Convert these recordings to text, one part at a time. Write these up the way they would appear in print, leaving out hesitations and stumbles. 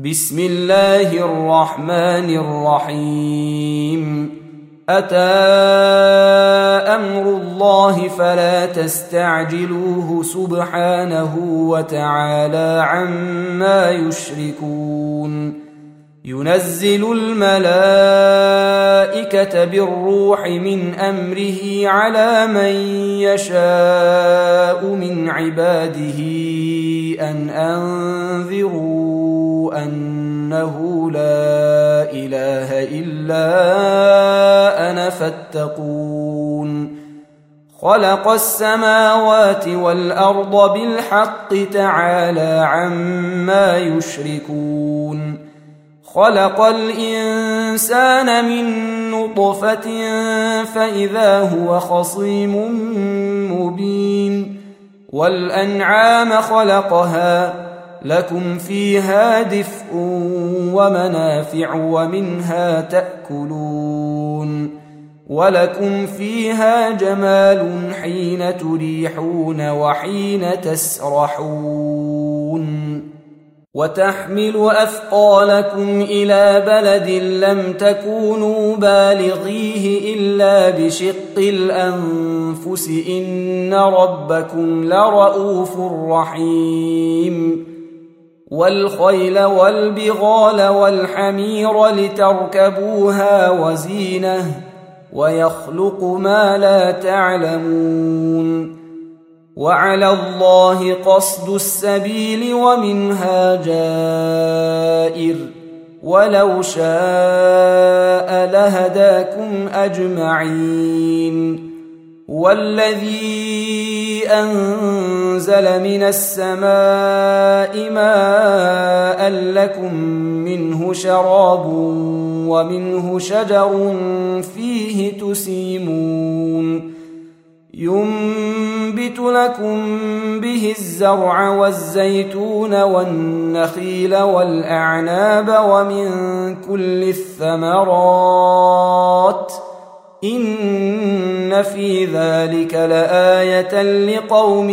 بسم الله الرحمن الرحيم أتى أمر الله فلا تستعجلوه سبحانه وتعالى عما يشركون ينزل الملائكة بالروح من أمره على من يشاء من عباده أن أنذروا أنه لا إله إلا أنا فاتقون خلق السماوات والأرض بالحق تعالى عما يشركون خلق الإنسان من نطفة فإذا هو خصيم مبين والأنعام خلقها لكم فيها دفء ومنافع ومنها تأكلون ولكم فيها جمال حين تريحون وحين تسرحون وتحمل أثقالكم إلى بلد لم تكونوا بالغيه إلا بشق الأنفس إن ربكم لرؤوف رحيم والخيل والبغال والحمير لتركبوها وزينة ويخلق ما لا تعلمون وعلى الله قصد السبيل ومنها جائر ولو شاء لهداكم أجمعين والذي أنزل من السماء ماء لكم منه شراب ومنه شجر فيه تسيمون ينبت لكم به الزرع والزيتون والنخيل والأعناب ومن كل الثمرات إن في ذلك لآية لقوم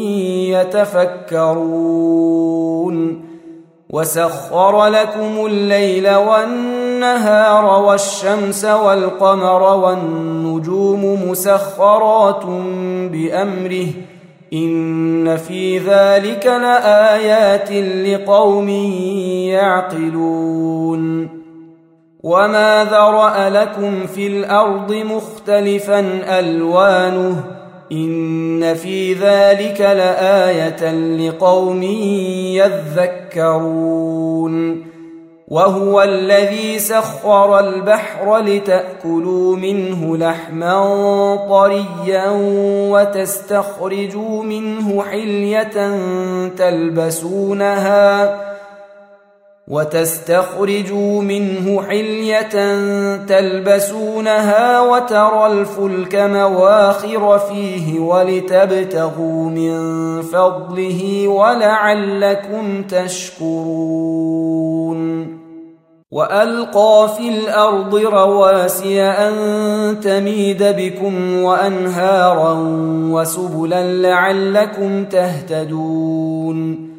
يتفكرون وسخر لكم الليل والنهار والشمس والقمر والنجوم مسخرات بأمره إن في ذلك لآيات لقوم يعقلون وما ذرأ لكم في الأرض مختلفا ألوانه إن في ذلك لآية لقوم يذكرون وهو الذي سخر البحر لتأكلوا منه لحما طريا وتستخرجوا منه حلية تلبسونها وترى الفلك مواخر فيه ولتبتغوا من فضله ولعلكم تشكرون وألقى في الأرض رواسي أن تميد بكم وأنهارا وسبلا لعلكم تهتدون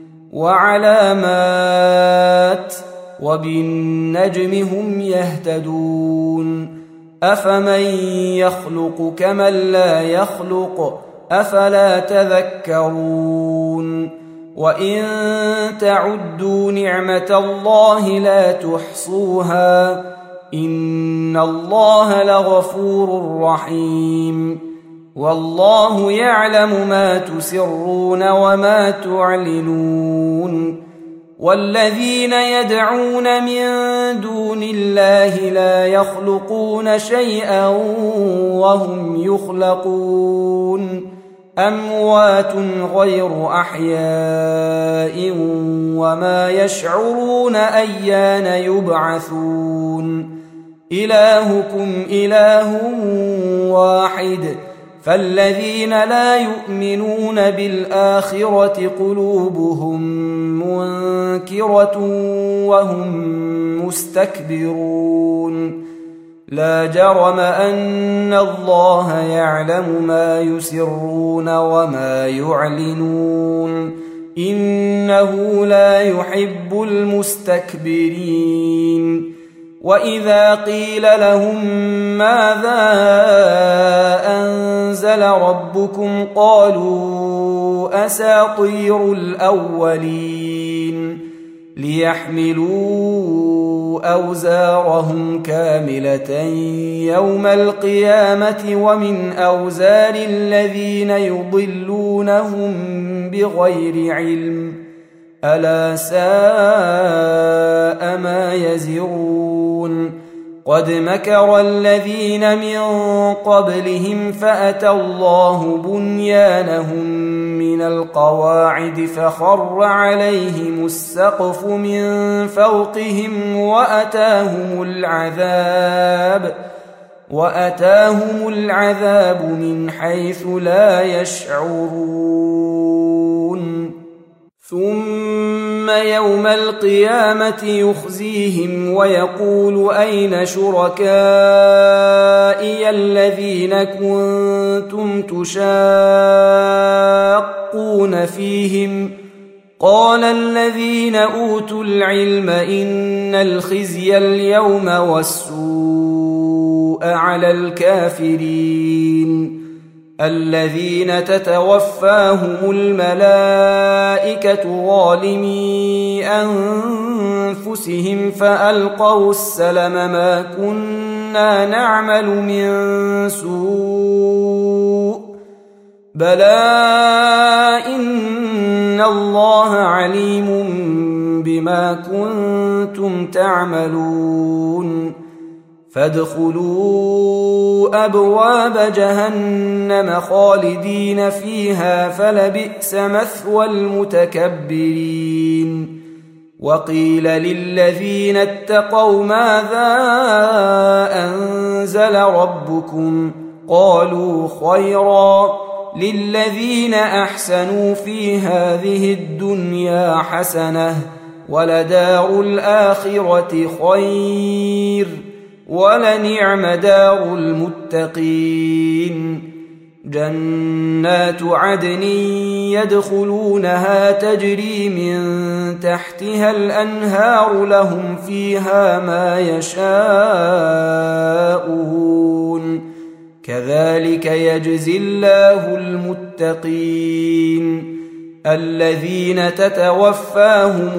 وعلامات وبالنجم هم يهتدون أفمن يخلق كمن لا يخلق أفلا تذكرون وإن تعدوا نعمة الله لا تحصوها إن الله لغفور رحيم والله يعلم ما تسرون وما تعلنون والذين يدعون من دون الله لا يخلقون شيئا وهم يخلقون أموات غير أحياء وما يشعرون أيان يبعثون إلهكم إله واحد فالذين لا يؤمنون بالآخرة قلوبهم منكرة وهم مستكبرون لا جرم أن الله يعلم ما يسرون وما يعلنون إنه لا يحب المستكبرين وإذا قيل لهم ماذا أنزل ربكم قالوا أساطير الأولين ليحملوا أوزارهم كاملة يوم القيامة ومن أوزار الذين يضلونهم بغير علم ألا ساء ما يزرون قد مكر الذين من قبلهم فأتى الله بنيانهم من القواعد فخر عليهم السقف من فوقهم وأتاهم العذاب من حيث لا يشعرون ثم يوم القيامة يخزيهم ويقول أين شركائي الذين كنتم تشاقون فيهم قال الذين أوتوا العلم إن الخزي اليوم والسوء على الكافرين الذين تتوفاهم الملائكة ظالمي أنفسهم فألقوا السلم ما كنا نعمل من سوء بلى إن الله عليم بما كنتم تعملون فادخلوا أبواب جهنم خالدين فيها فلبئس مثوى المتكبرين وقيل للذين اتقوا ماذا أنزل ربكم قالوا خيرا للذين أحسنوا في هذه الدنيا حسنة ولدار الآخرة خير ولنعم دار المتقين جنات عدن يدخلونها تجري من تحتها الأنهار لهم فيها ما يشاءون كذلك يجزي الله المتقين الذين تتوفاهم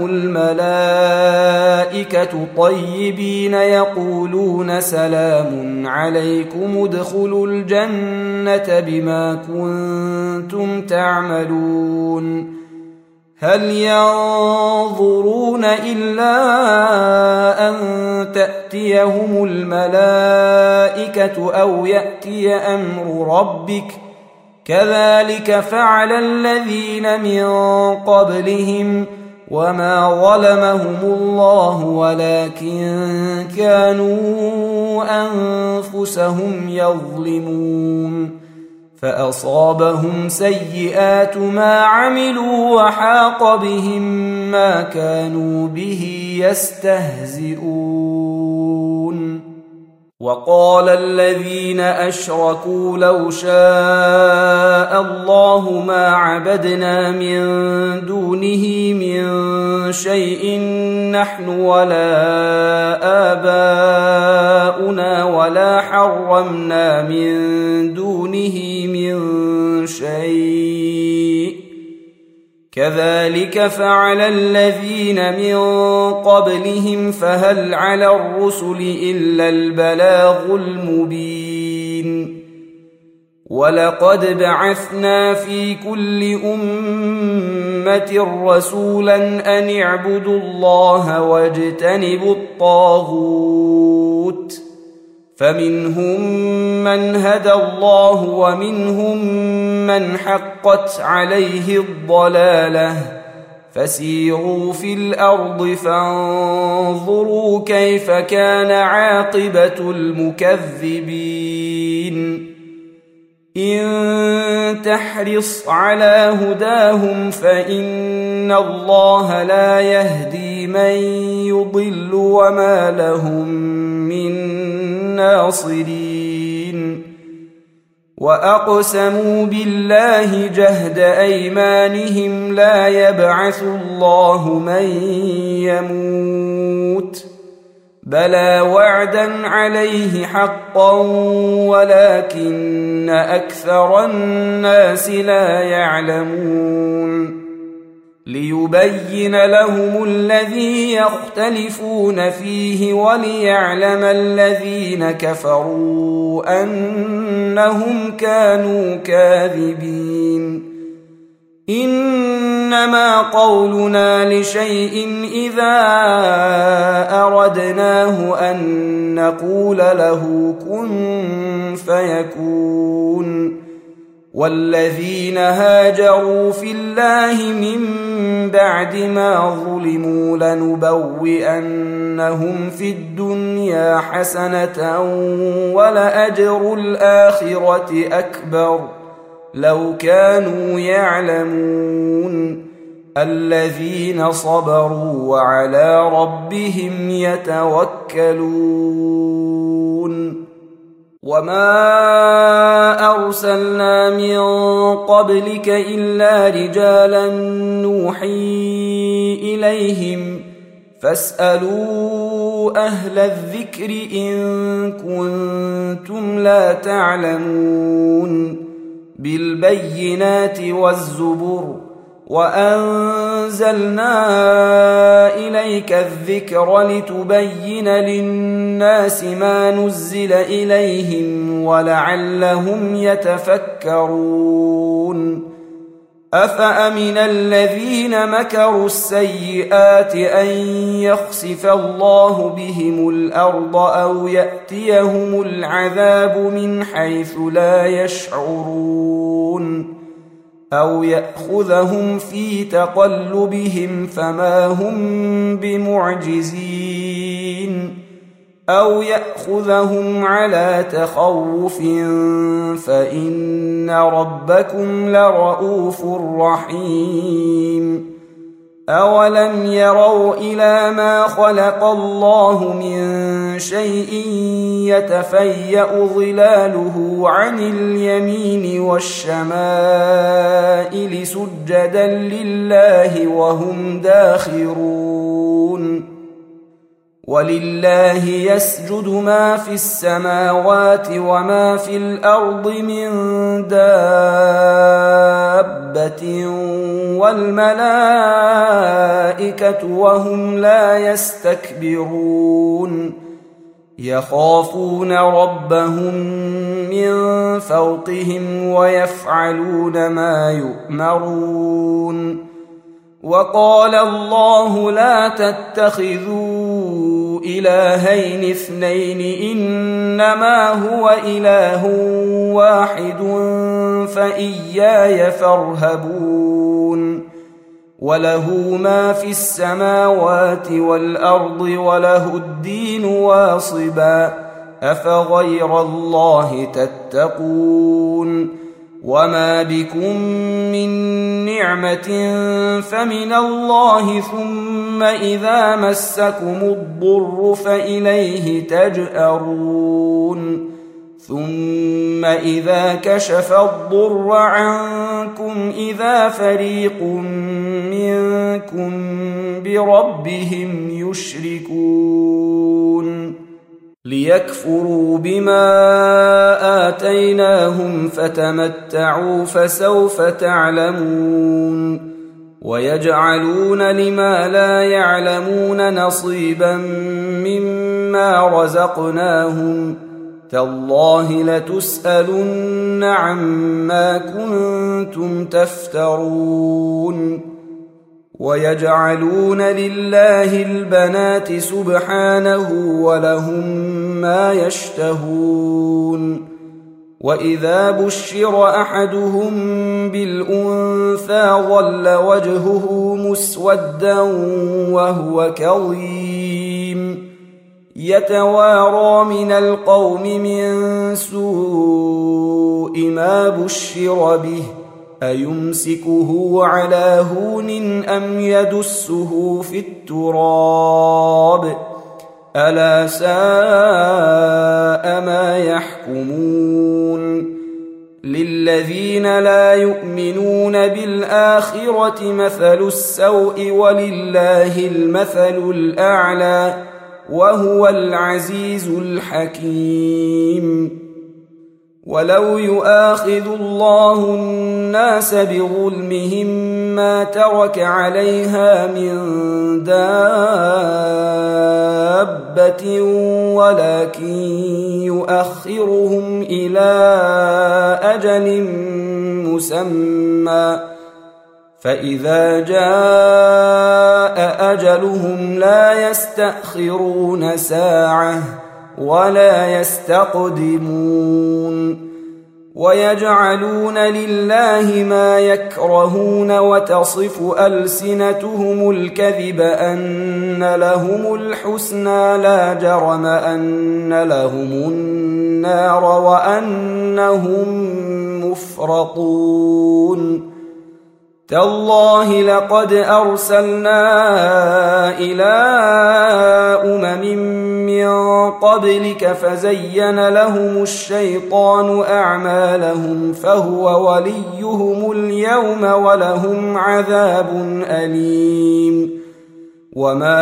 الملائكة طيبين يقولون سلام عليكم ادخلوا الجنة بما كنتم تعملون هل ينظرون إلا أن تأتيهم الملائكة أو يأتي أمر ربك كذلك فعل الذين من قبلهم وما ظلمهم الله ولكن كانوا أنفسهم يظلمون فأصابهم سيئات ما عملوا وحاق بهم ما كانوا به يستهزئون وقال الذين أشركوا لو شاء الله ما عبدنا من دونه من شيء نحن ولا آباؤنا ولا حرمنا من دونه من شيء كذلك فعل الذين من قبلهم فهل على الرسل إلا البلاغ المبين ولقد بعثنا في كل أمة رسولا أن اعبدوا الله واجتنبوا الطاغوت فمنهم من هدى الله ومنهم من حقت عليه الضلالة فسيروا في الأرض فانظروا كيف كان عاقبة المكذبين إن تحرص على هداهم فإن الله لا يهدي من يضل وما لهم من ناصرين وأقسموا بالله جهد أيمانهم لا يبعث الله من يموت بلى وعدا عليه حقا ولكن أكثر الناس لا يعلمون ليبين لهم الذي يختلفون فيه وليعلم الذين كفروا أنهم كانوا كاذبين إنما قولنا لشيء إذا أردناه أن نقول له كن فيكون والذين هاجروا في الله من بعد ما ظلموا لنبوئنهم في الدنيا حسنة ولأجر الآخرة أكبر لو كانوا يعلمون الذين صبروا وعلى ربهم يتوكلون وما أرسلنا من قبلك إلا رجالا نوحي إليهم فاسألوا أهل الذكر إن كنتم لا تعلمون بالبينات والزبر وأنزلنا إليك الذكر لتبين للناس ما نزل إليهم ولعلهم يتفكرون أفأمن الذين مكروا السيئات أن يخسف الله بهم الأرض أو يأتيهم العذاب من حيث لا يشعرون أو يأخذهم في تقلبهم فما هم بمعجزين أو يأخذهم على تخوف فإن ربكم لرؤوف رحيم أولم يروا إلى ما خلق الله من شيء يتفيأ ظلاله عن اليمين والشمائل سجدا لله وهم داخرون ولله يسجد ما في السماوات وما في الأرض من دابة والملائكة وهم لا يستكبرون يخافون ربهم من فوقهم ويفعلون ما يؤمرون وقال الله لا تتخذوا إلهين اثنين إنما هو إله واحد فإياي فارهبون وله ما في السماوات والأرض وله الدين واصبا أفغير الله تتقون وما بكم من نعمة فمن الله ثم إذا مسكم الضر فإليه تجأرون ثم إذا كشف الضر عنكم إذا فريق منكم بربهم يشركون ليكفروا بما آتيناهم فتمتعوا فسوف تعلمون ويجعلون لما لا يعلمون نصيبا مما رزقناهم تالله لتسألن عما كنتم تفترون ويجعلون لله البنات سبحانه ولهم ما يشتهون وإذا بشر أحدهم بالأنثى ظل وجهه مسودا وهو كظيم يتوارى من القوم من سوء ما بشر به أيمسكه على هون أم يدسه في التراب ألا ساء ما يحكمون للذين لا يؤمنون بالآخرة مثل السوء ولله المثل الأعلى وهو العزيز الحكيم. ولو يؤاخذ الله الناس بظلمهم ما ترك عليها من دابة ولكن يؤخرهم إلى أجل مسمى فإذا جاء أجلهم لا يستأخرون ساعة ولا يستقدمون. ويجعلون لله ما يكرهون وتصف ألسنتهم الكذب أن لهم الحسنى لا جرم أن لهم النار وأنهم مفرطون. تالله لقد أرسلنا إلى من قبلك فزين لهم الشيطان أعمالهم فهو وليهم اليوم ولهم عذاب أليم. وما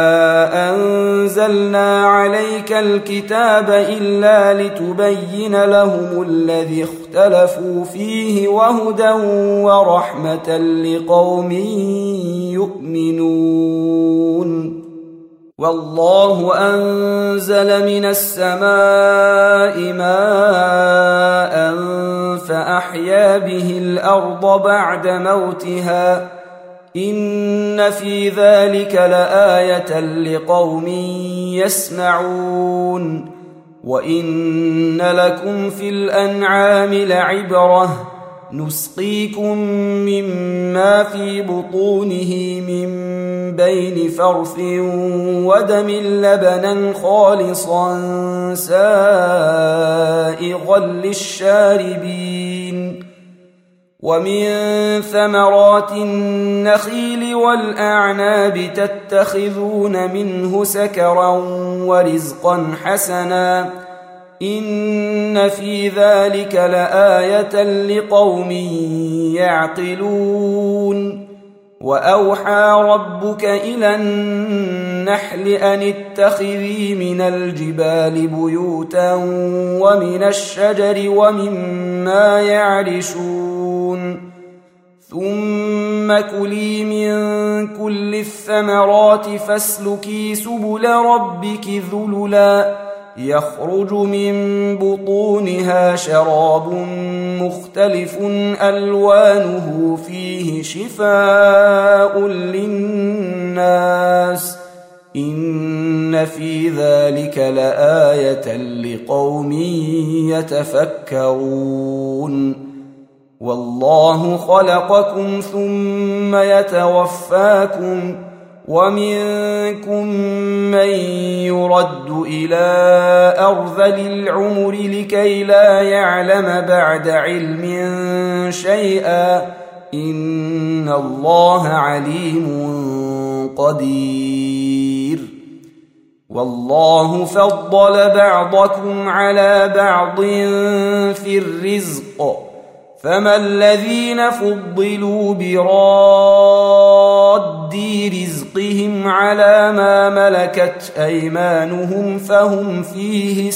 أنزلنا عليك الكتاب إلا لتبين لهم الذي اختلفوا فيه وهدى ورحمة لقوم يؤمنون. والله أنزل من السماء ماء فأحيا به الأرض بعد موتها إن في ذلك لآية لقوم يسمعون. وإن لكم في الأنعام لعبرة نسقيكم مما في بطونه من بين فرث ودم لبنا خالصا سائغا للشاربين. ومن ثمرات النخيل والأعناب تتخذون منه سكرا ورزقا حسنا إن في ذلك لآية لقوم يعقلون. وأوحى ربك إلى النحل أن اتخذي من الجبال بيوتا ومن الشجر ومما يعرشون ثم كلي من كل الثمرات فاسلكي سبل ربك ذللا يخرج من بطونها شراب مختلف ألوانه فيه شفاء للناس إن في ذلك لآية لقوم يتفكرون. والله خلقكم ثم يتوفاكم ومنكم من يرد إلى أرذل العمر لكي لا يعلم بعد علم شيئا إن الله عليم قدير. والله فضل بعضكم على بعض في الرزق فما الذين فضلوا براد رزقهم على ما ملكت أيمانهم فهم فيه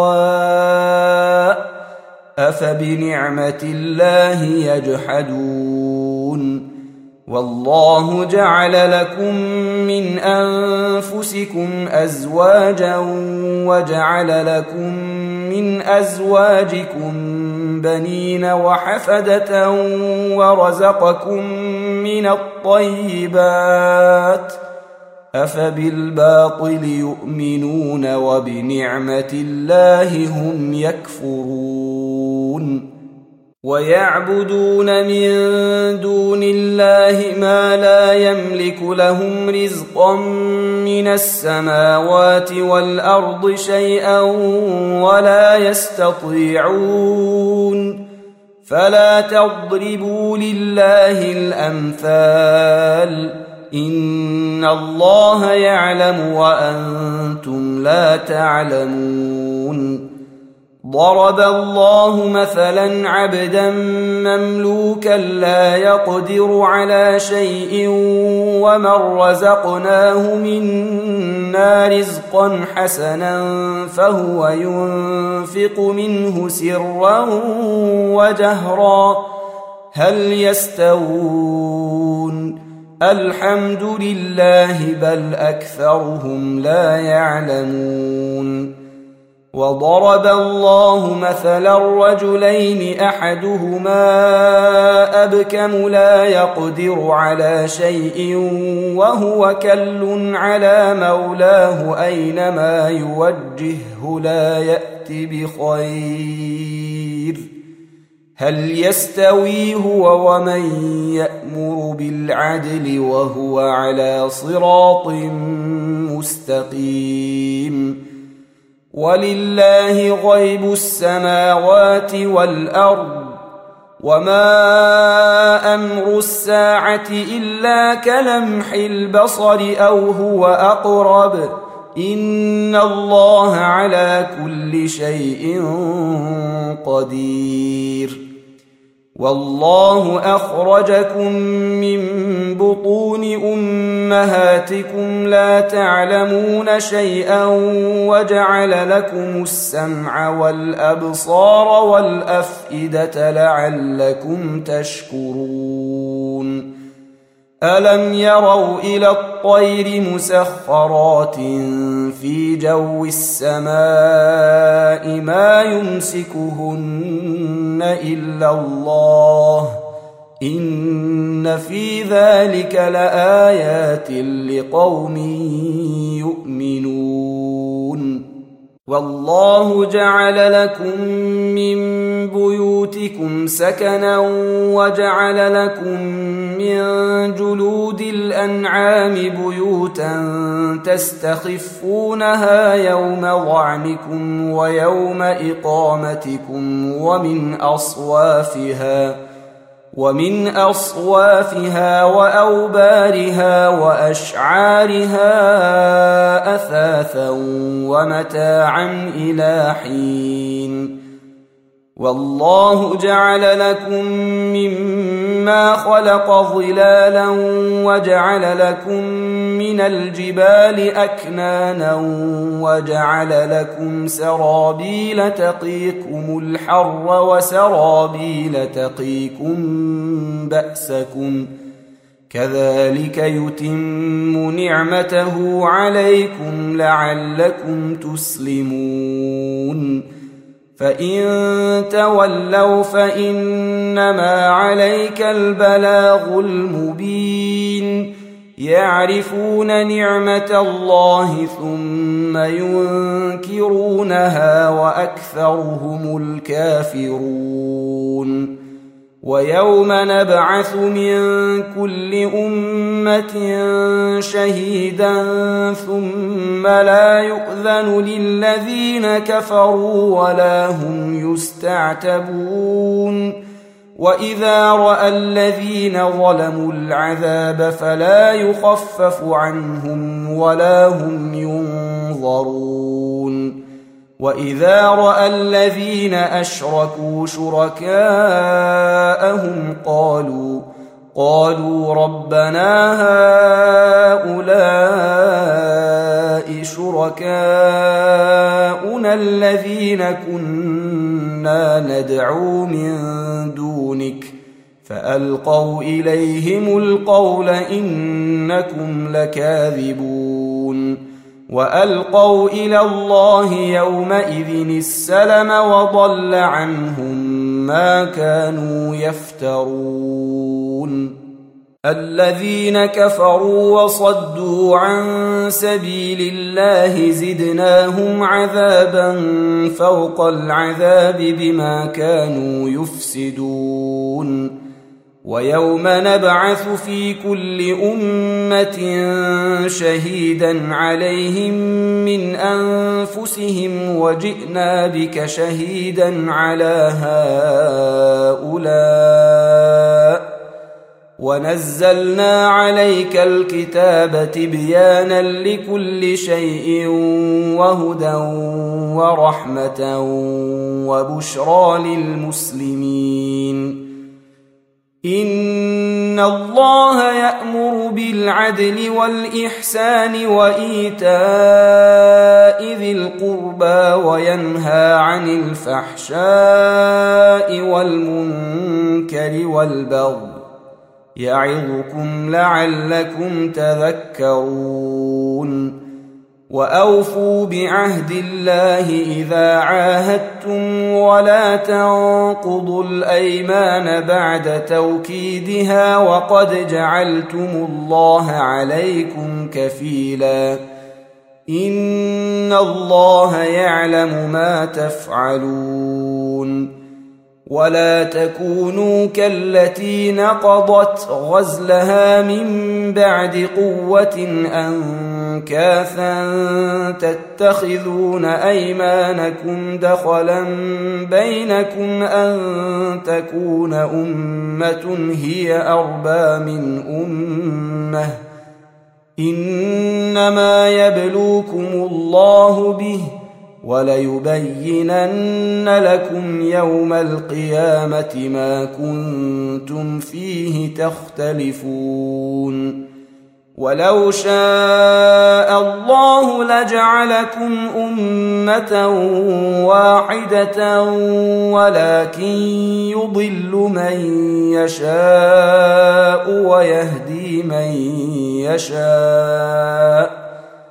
سواء أفبنعمة الله يجحدون. والله جعل لكم من أنفسكم أزواجا وجعل لكم من أزواجكم بنين وحفدة ورزقكم من الطيبات أفبالباطل يؤمنون وبنعمة الله هم يكفرون. ويعبدون من دون الله ما لا يملك لهم رزقا من السماوات والأرض شيئا ولا يستطيعون فلا تضربوا لله الأمثال إن الله يعلم وأنتم لا تعلمون. ضرب الله مثلا عبدا مملوكا لا يقدر على شيء ومن رزقناه منا رزقا حسنا فهو ينفق منه سرا وجهرا هل يستوون الحمد لله بل أكثرهم لا يعلمون وضرب الله مثلا رجلين أحدهما أبكم لا يقدر على شيء وهو كل على مولاه أينما يوجهه لا يأت بخير هل يستوي هو ومن يأمر بالعدل وهو على صراط مستقيم ولله غيب السماوات والأرض وما أمر الساعة إلا كلمح البصر أو هو أقرب إن الله على كل شيء قدير والله أخرجكم من بطون أمهاتكم لا تعلمون شيئا وجعل لكم السمع والأبصار والأفئدة لعلكم تشكرون ألم يروا إلى الطير مسخرات في جو السماء ما يمسكهن إلا الله إن في ذلك لآيات لقوم يؤمنون والله جعل لكم من بيوتكم سكنا وجعل لكم من جلود الأنعام بيوتا تستخفونها يوم ظعنكم ويوم إقامتكم ومن أصوافها وأوبارها وأشعارها أثاثا ومتاعا إلى حين والله جعل لكم مما خلق ظلالا وجعل لكم من الجبال أكنانا وجعل لكم سرابيل تقيكم الحر وسرابيل تقيكم بأسكم كذلك يتم نعمته عليكم لعلكم تسلمون فإن تولوا فإنما عليك البلاغ المبين يعرفون نعمة الله ثم ينكرونها وأكثرهم الكافرون ويوم نبعث من كل أمة شهيدا ثم لا يؤذن للذين كفروا ولا هم يستعتبون وإذا رأى الذين ظلموا العذاب فلا يخفف عنهم ولا هم ينظرون وإذا رأى الذين أشركوا شركاءهم قالوا ربنا هؤلاء شركاؤنا الذين كنا ندعو من دونك فألقوا إليهم القول إنكم لكاذبون وألقوا إلى الله يومئذ السلم وضل عنهم ما كانوا يفترون الذين كفروا وصدوا عن سبيل الله زدناهم عذابا فوق العذاب بما كانوا يفسدون ويوم نبعث في كل أمة شهيدا عليهم من أنفسهم وجئنا بك شهيدا على هؤلاء ونزلنا عليك الكتاب تبيانا لكل شيء وهدى ورحمة وبشرى للمسلمين. إن الله يأمر بالعدل والإحسان وإيتاء ذي القربى وينهى عن الفحشاء والمنكر والبغي يعظكم لعلكم تذكرون. وأوفوا بعهد الله إذا عاهدتم ولا تنقضوا الأيمان بعد توكيدها وقد جعلتم الله عليكم كفيلا إن الله يعلم ما تفعلون. ولا تكونوا كالتي نقضت غزلها من بعد قوة أنكاثا تتخذون أيمانكم دخلا بينكم أن تكون أمة هي أربى من أمة إنما يبلوكم الله به وليبينن لكم يوم القيامة ما كنتم فيه تختلفون. ولو شاء الله لجعلكم أمة واحدة ولكن يضل من يشاء ويهدي من يشاء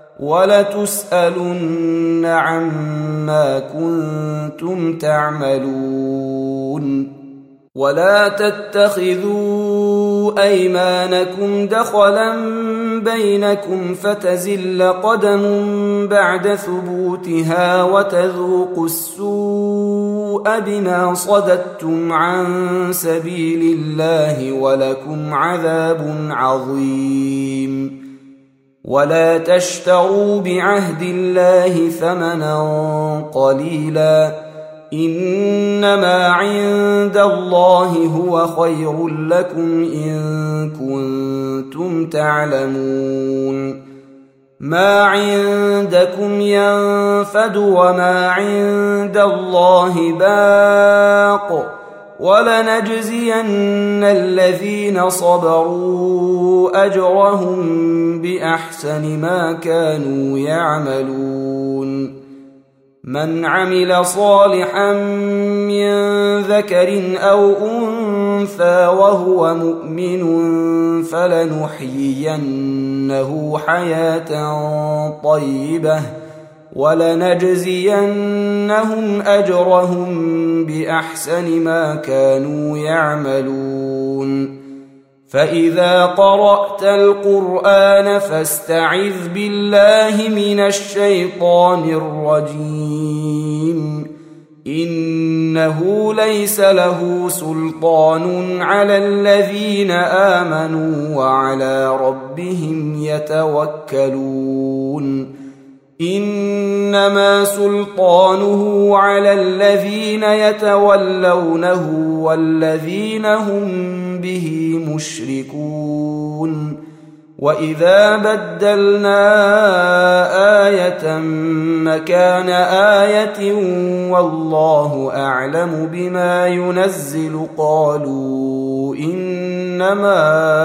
ولتسألن عما كنتم تعملون. ولا تتخذوا أيمانكم دخلا بينكم فتزل قدم بعد ثبوتها وتذوقوا السوء بما صددتم عن سبيل الله ولكم عذاب عظيم. ولا تشتروا بعهد الله ثمنا قليلا إنما عند الله هو خير لكم إن كنتم تعلمون. ما عندكم ينفد وما عند الله باق ولنجزين الذين صبروا أجرهم بأحسن ما كانوا يعملون. من عمل صالحا من ذكر أو أنثى وهو مؤمن فلنحيينه حياة طيبة ولنجزينهم أجرهم بأحسن ما كانوا يعملون. فإذا قرأت القرآن فاستعذ بالله من الشيطان الرجيم إنه ليس له سلطان على الذين آمنوا وعلى ربهم يتوكلون. إنما سلطانه على الذين يتولونه والذين هم به مشركون. وإذا بدلنا آية مكان آية والله أعلم بما ينزل قالوا إنما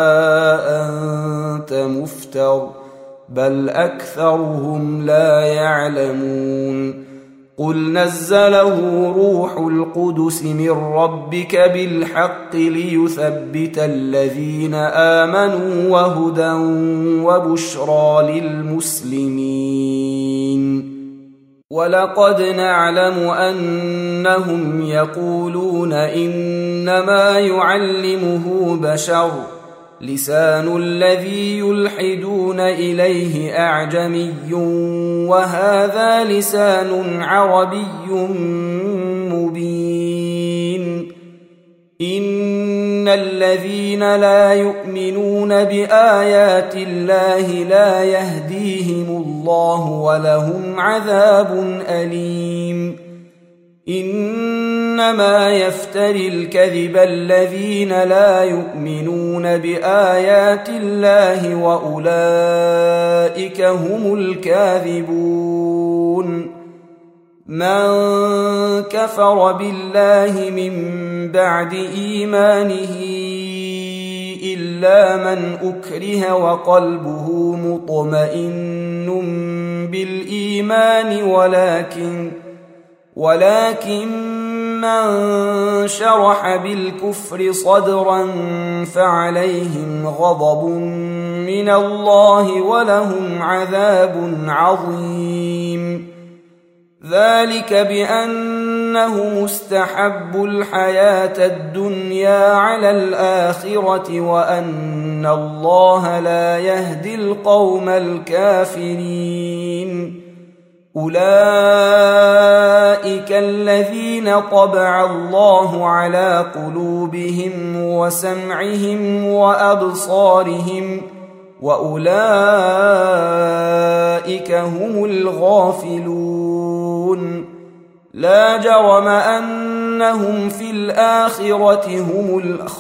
أنت مفتر بل أكثرهم لا يعلمون. قل نزله روح القدس من ربك بالحق ليثبت الذين آمنوا وهدى وبشرى للمسلمين. ولقد نعلم أنهم يقولون إنما يعلمه بشر لسان الذي يلحدون إليه أعجمي وهذا لسان عربي مبين. إن الذين لا يؤمنون بآيات الله لا يهديهم الله ولهم عذاب أليم. إنما يفتري الكذب الذين لا يؤمنون بآيات الله وأولئك هم الكاذبون. من كفر بالله من بعد إيمانه إلا من أكره وقلبه مطمئن بالإيمان ولكن من شرح بالكفر صدرا فعليهم غضب من الله ولهم عذاب عظيم. ذلك بأنه مستحب الحياة الدنيا على الآخرة وأن الله لا يهدي القوم الكافرين. أولئك الذين طبع الله على قلوبهم وسمعهم وأبصارهم وأولئك هم الغافلون. لا جرم أنهم في الآخرة هم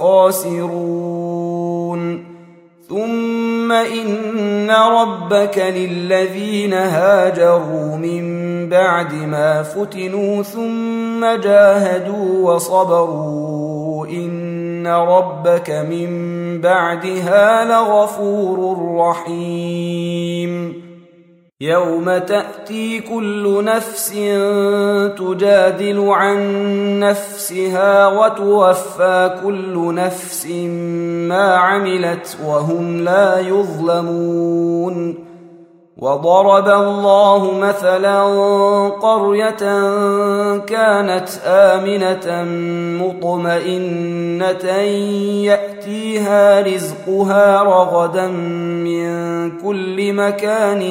الخاسرون. ثم إن ربك للذين هاجروا من بعد ما فتنوا ثم جاهدوا وصبروا إن ربك من بعدها لغفور رحيم. يوم تأتي كل نفس تجادل عن نفسها وتوفى كل نفس ما عملت وهم لا يظلمون. وضرب الله مثلا قرية كانت آمنة مطمئنة يأتيها رزقها رغدا من كل مكان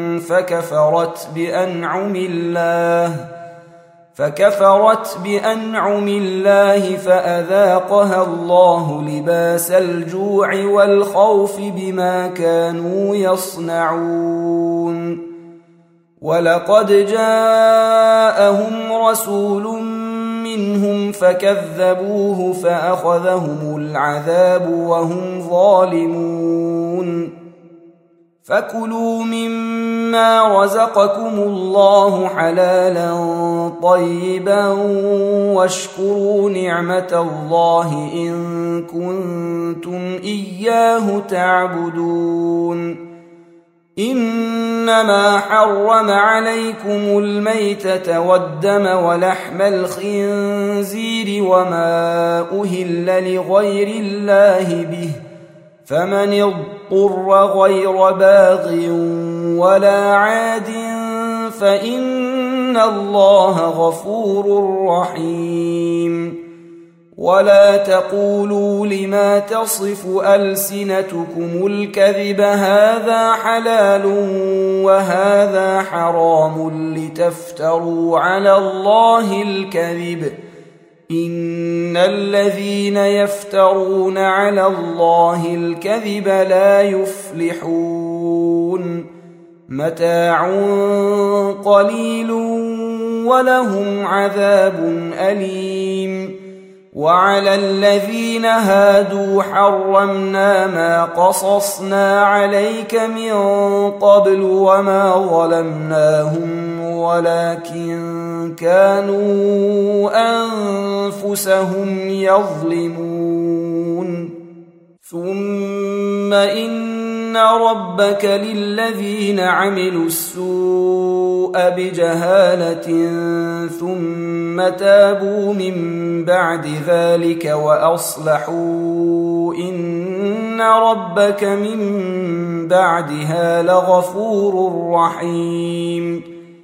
فكفرت بأنعم الله فأذاقها الله لباس الجوع والخوف بما كانوا يصنعون. ولقد جاءهم رسول منهم فكذبوه فأخذهم العذاب وهم ظالمون. فكلوا مما رزقكم الله حلالا طيبا واشكروا نعمة الله إن كنتم إياه تعبدون. إنما حرم عليكم الميتة والدم ولحم الخنزير وما أهل لغير الله به فمن اضطر غير باغ ولا عاد فإن الله غفور رحيم. ولا تقولوا لما تصف ألسنتكم الكذب هذا حلال وهذا حرام لتفتروا على الله الكذب إن الذين يفترون على الله الكذب لا يفلحون. متاع قليل ولهم عذاب أليم. وعلى الذين هادوا حرمنا ما قصصنا عليك من قبل وما ظلمناهم ولكن كانوا أنفسهم يظلمون. ثم إن ربك للذين عملوا السوء بجهالة ثم تابوا من بعد ذلك وأصلحوا إن ربك من بعدها لغفور رحيم.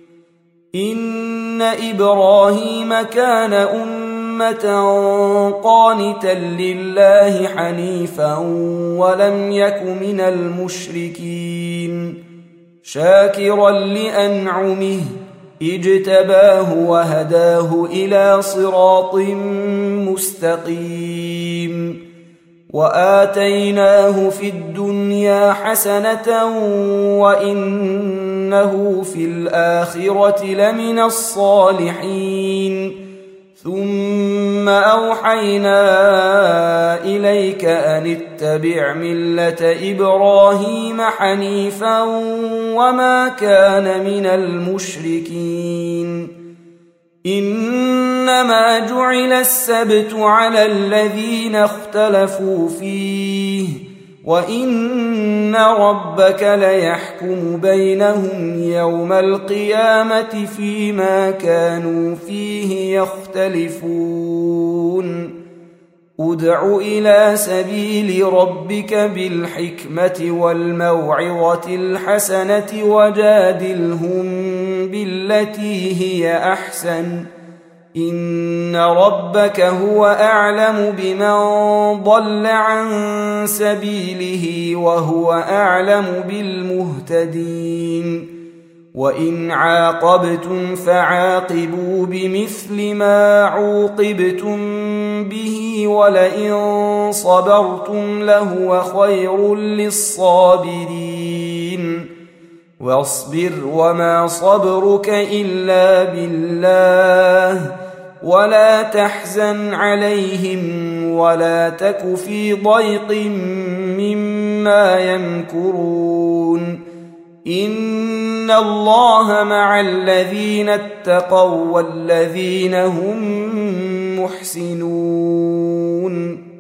إن إبراهيم كان أمة قانتا لله حنيفا ولم يك من المشركين شاكرا لأنعمه اجتباه وهداه إلى صراط مستقيم. وآتيناه في الدنيا حسنة وإنه في الآخرة لمن الصالحين ثم أوحينا إليك أن اتبع ملة إبراهيم حنيفا وما كان من المشركين إنما جعل السبت على الذين اختلفوا فيه وإن ربك ليحكم بينهم يوم القيامة فيما كانوا فيه يختلفون ادع إلى سبيل ربك بالحكمة والموعظة الحسنة وجادلهم بالتي هي أحسن إن ربك هو أعلم بمن ضل عن سبيله وهو أعلم بالمهتدين وإن عاقبتم فعاقبوا بمثل ما عوقبتم به ولئن صبرتم لهو خير للصابرين واصبر وما صبرك إلا بالله ولا تحزن عليهم ولا تك في ضيق مما يمكرون إن الله مع الذين اتقوا والذين هم محسنون